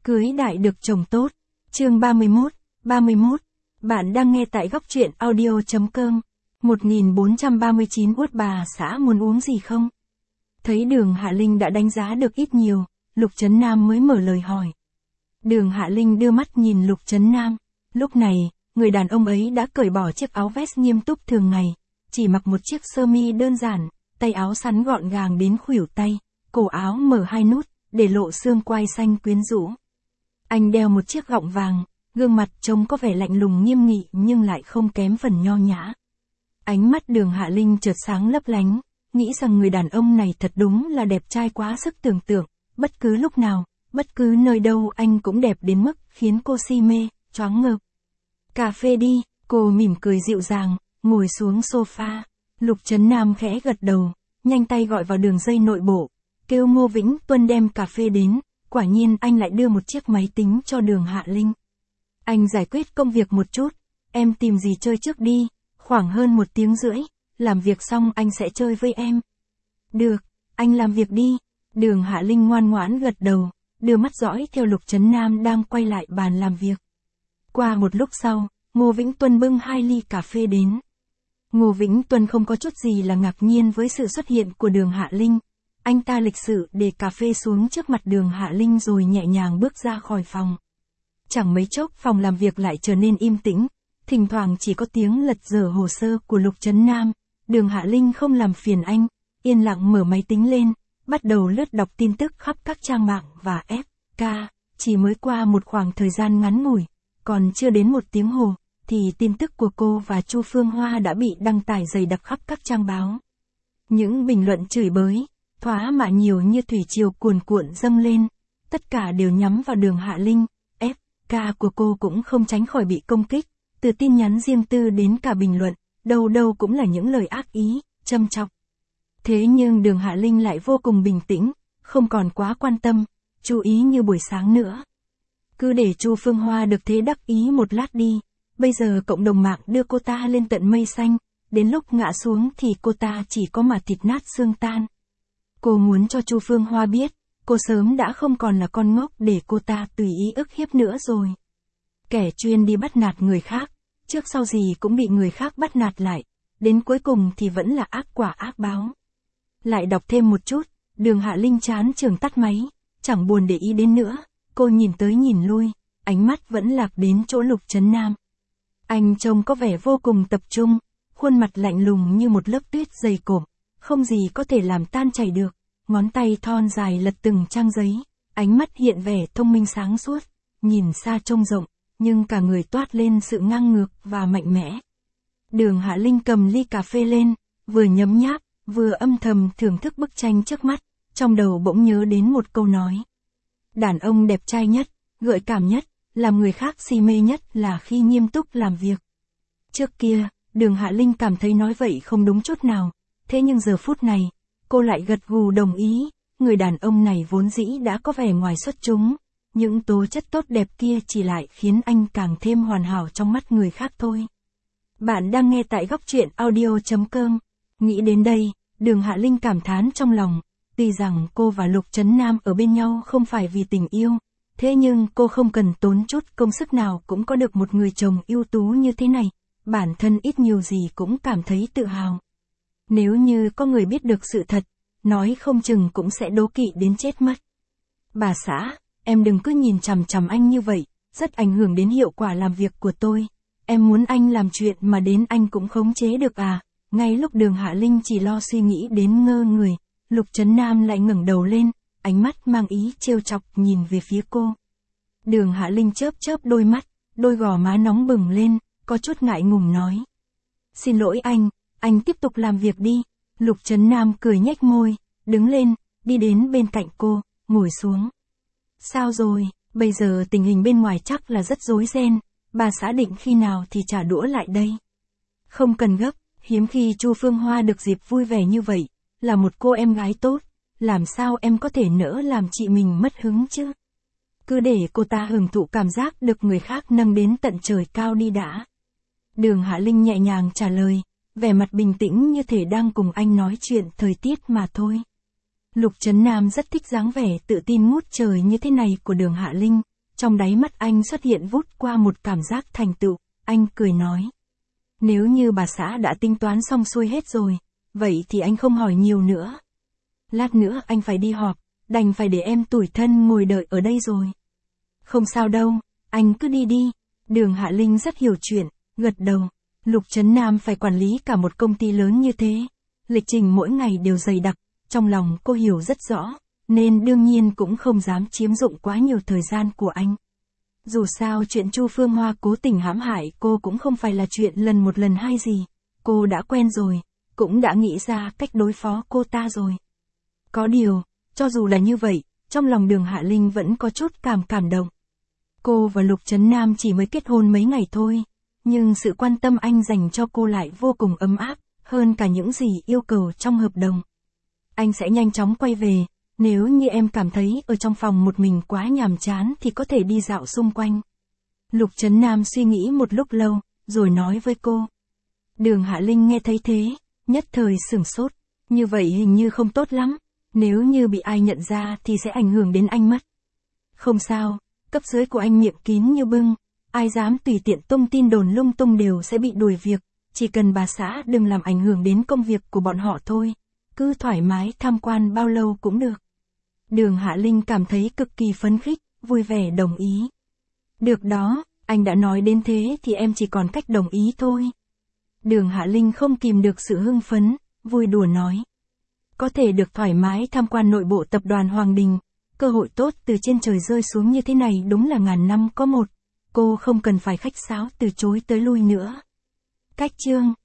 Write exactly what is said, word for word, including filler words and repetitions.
Cưới đại được chồng tốt. Chương ba mươi mốt, ba mươi mốt. Bạn đang nghe tại góc truyện audio.com. một nghìn bốn trăm ba mươi chín Út bà xã muốn uống gì không? Thấy Đường Hạ Linh đã đánh giá được ít nhiều, Lục Trấn Nam mới mở lời hỏi. Đường Hạ Linh đưa mắt nhìn Lục Trấn Nam. Lúc này, người đàn ông ấy đã cởi bỏ chiếc áo vest nghiêm túc thường ngày, chỉ mặc một chiếc sơ mi đơn giản, tay áo sắn gọn gàng đến khuỷu tay, cổ áo mở hai nút, để lộ xương quai xanh quyến rũ. Anh đeo một chiếc gọng vàng, gương mặt trông có vẻ lạnh lùng nghiêm nghị nhưng lại không kém phần nho nhã. Ánh mắt Đường Hạ Linh chợt sáng lấp lánh, nghĩ rằng người đàn ông này thật đúng là đẹp trai quá sức tưởng tượng, bất cứ lúc nào, bất cứ nơi đâu anh cũng đẹp đến mức khiến cô si mê, choáng ngợp. Cà phê đi, cô mỉm cười dịu dàng, ngồi xuống sofa. Lục Trấn Nam khẽ gật đầu, nhanh tay gọi vào đường dây nội bộ, kêu Ngô Vĩnh Tuân đem cà phê đến. Quả nhiên anh lại đưa một chiếc máy tính cho Đường Hạ Linh. Anh giải quyết công việc một chút, em tìm gì chơi trước đi, khoảng hơn một tiếng rưỡi, làm việc xong anh sẽ chơi với em. Được, anh làm việc đi. Đường Hạ Linh ngoan ngoãn gật đầu, đưa mắt dõi theo Lục Trấn Nam đang quay lại bàn làm việc. Qua một lúc sau, Ngô Vĩnh Tuân bưng hai ly cà phê đến. Ngô Vĩnh Tuân không có chút gì là ngạc nhiên với sự xuất hiện của Đường Hạ Linh. Anh ta lịch sự để cà phê xuống trước mặt Đường Hạ Linh rồi nhẹ nhàng bước ra khỏi phòng. Chẳng mấy chốc phòng làm việc lại trở nên im tĩnh, thỉnh thoảng chỉ có tiếng lật dở hồ sơ của Lục Trấn Nam. Đường Hạ Linh không làm phiền anh, yên lặng mở máy tính lên, bắt đầu lướt đọc tin tức khắp các trang mạng và ép ca. Chỉ mới qua một khoảng thời gian ngắn ngủi, còn chưa đến một tiếng hồ, thì tin tức của cô và Chu Phương Hoa đã bị đăng tải dày đặc khắp các trang báo. Những bình luận chửi bới, thoá mạ nhiều như thủy triều cuồn cuộn dâng lên, tất cả đều nhắm vào Đường Hạ Linh. ép ca của cô cũng không tránh khỏi bị công kích, từ tin nhắn riêng tư đến cả bình luận, đâu đâu cũng là những lời ác ý, châm chọc. Thế nhưng Đường Hạ Linh lại vô cùng bình tĩnh, không còn quá quan tâm, chú ý như buổi sáng nữa. Cứ để Chu Phương Hoa được thế đắc ý một lát đi, bây giờ cộng đồng mạng đưa cô ta lên tận mây xanh, đến lúc ngã xuống thì cô ta chỉ có mà thịt nát xương tan. Cô muốn cho Chu Phương Hoa biết, cô sớm đã không còn là con ngốc để cô ta tùy ý ức hiếp nữa rồi. Kẻ chuyên đi bắt nạt người khác, trước sau gì cũng bị người khác bắt nạt lại, đến cuối cùng thì vẫn là ác quả ác báo. Lại đọc thêm một chút, Đường Hạ Linh chán chường tắt máy, chẳng buồn để ý đến nữa, cô nhìn tới nhìn lui, ánh mắt vẫn lạc đến chỗ Lục Trấn Nam. Anh trông có vẻ vô cùng tập trung, khuôn mặt lạnh lùng như một lớp tuyết dày cộm, không gì có thể làm tan chảy được, ngón tay thon dài lật từng trang giấy, ánh mắt hiện vẻ thông minh sáng suốt, nhìn xa trông rộng, nhưng cả người toát lên sự ngang ngược và mạnh mẽ. Đường Hạ Linh cầm ly cà phê lên, vừa nhấm nháp, vừa âm thầm thưởng thức bức tranh trước mắt, trong đầu bỗng nhớ đến một câu nói. Đàn ông đẹp trai nhất, gợi cảm nhất, làm người khác si mê nhất là khi nghiêm túc làm việc. Trước kia, Đường Hạ Linh cảm thấy nói vậy không đúng chút nào, thế nhưng giờ phút này, cô lại gật gù đồng ý, người đàn ông này vốn dĩ đã có vẻ ngoài xuất chúng, những tố chất tốt đẹp kia chỉ lại khiến anh càng thêm hoàn hảo trong mắt người khác thôi. Bạn đang nghe tại góc truyện audio.com. Nghĩ đến đây, Đường Hạ Linh cảm thán trong lòng, tuy rằng cô và Lục Trấn Nam ở bên nhau không phải vì tình yêu, thế nhưng cô không cần tốn chút công sức nào cũng có được một người chồng ưu tú như thế này, bản thân ít nhiều gì cũng cảm thấy tự hào. Nếu như có người biết được sự thật, nói không chừng cũng sẽ đố kỵ đến chết mất. Bà xã, em đừng cứ nhìn chằm chằm anh như vậy, rất ảnh hưởng đến hiệu quả làm việc của tôi. Em muốn anh làm chuyện mà đến anh cũng khống chế được à? Ngay lúc Đường Hạ Linh chỉ lo suy nghĩ đến ngơ người, Lục Trấn Nam lại ngẩng đầu lên, ánh mắt mang ý trêu chọc nhìn về phía cô. Đường Hạ Linh chớp chớp đôi mắt, đôi gò má nóng bừng lên, có chút ngại ngùng nói. Xin lỗi anh, anh tiếp tục làm việc đi. Lục Trấn Nam cười nhếch môi, đứng lên, đi đến bên cạnh cô, ngồi xuống. Sao rồi, bây giờ tình hình bên ngoài chắc là rất rối ren, bà xã định khi nào thì trả đũa lại đây. Không cần gấp, hiếm khi Chu Phương Hoa được dịp vui vẻ như vậy, là một cô em gái tốt, làm sao em có thể nỡ làm chị mình mất hứng chứ? Cứ để cô ta hưởng thụ cảm giác được người khác nâng đến tận trời cao đi đã. Đường Hạ Linh nhẹ nhàng trả lời, vẻ mặt bình tĩnh như thể đang cùng anh nói chuyện thời tiết mà thôi. Lục Trấn Nam rất thích dáng vẻ tự tin ngút trời như thế này của Đường Hạ Linh, Trong đáy mắt anh xuất hiện vút qua một cảm giác thành tựu, anh cười nói. Nếu như bà xã đã tính toán xong xuôi hết rồi, vậy thì anh không hỏi nhiều nữa. Lát nữa anh phải đi họp, đành phải để em tủi thân ngồi đợi ở đây rồi. Không sao đâu, anh cứ đi đi. Đường Hạ Linh rất hiểu chuyện, gật đầu. Lục Trấn Nam phải quản lý cả một công ty lớn như thế. Lịch trình mỗi ngày đều dày đặc, trong lòng cô hiểu rất rõ, nên đương nhiên cũng không dám chiếm dụng quá nhiều thời gian của anh. Dù sao chuyện Chu Phương Hoa cố tình hãm hại cô cũng không phải là chuyện lần một lần hai gì. Cô đã quen rồi, cũng đã nghĩ ra cách đối phó cô ta rồi. Có điều, cho dù là như vậy, trong lòng Đường Hạ Linh vẫn có chút cảm cảm động. Cô và Lục Trấn Nam chỉ mới kết hôn mấy ngày thôi, nhưng sự quan tâm anh dành cho cô lại vô cùng ấm áp, hơn cả những gì yêu cầu trong hợp đồng. Anh sẽ nhanh chóng quay về, nếu như em cảm thấy ở trong phòng một mình quá nhàm chán thì có thể đi dạo xung quanh. Lục Trấn Nam suy nghĩ một lúc lâu, rồi nói với cô. Đường Hạ Linh nghe thấy thế, nhất thời sửng sốt, như vậy hình như không tốt lắm, nếu như bị ai nhận ra thì sẽ ảnh hưởng đến anh mất. Không sao, cấp dưới của anh miệng kín như bưng, ai dám tùy tiện tung tin đồn lung tung đều sẽ bị đuổi việc, chỉ cần bà xã đừng làm ảnh hưởng đến công việc của bọn họ thôi, cứ thoải mái tham quan bao lâu cũng được. Đường Hạ Linh cảm thấy cực kỳ phấn khích, vui vẻ đồng ý. Được đó, anh đã nói đến thế thì em chỉ còn cách đồng ý thôi. Đường Hạ Linh không kìm được sự hưng phấn, vui đùa nói. Có thể được thoải mái tham quan nội bộ tập đoàn Hoàng Đình, cơ hội tốt từ trên trời rơi xuống như thế này đúng là ngàn năm có một, cô không cần phải khách sáo từ chối tới lui nữa. Cách chương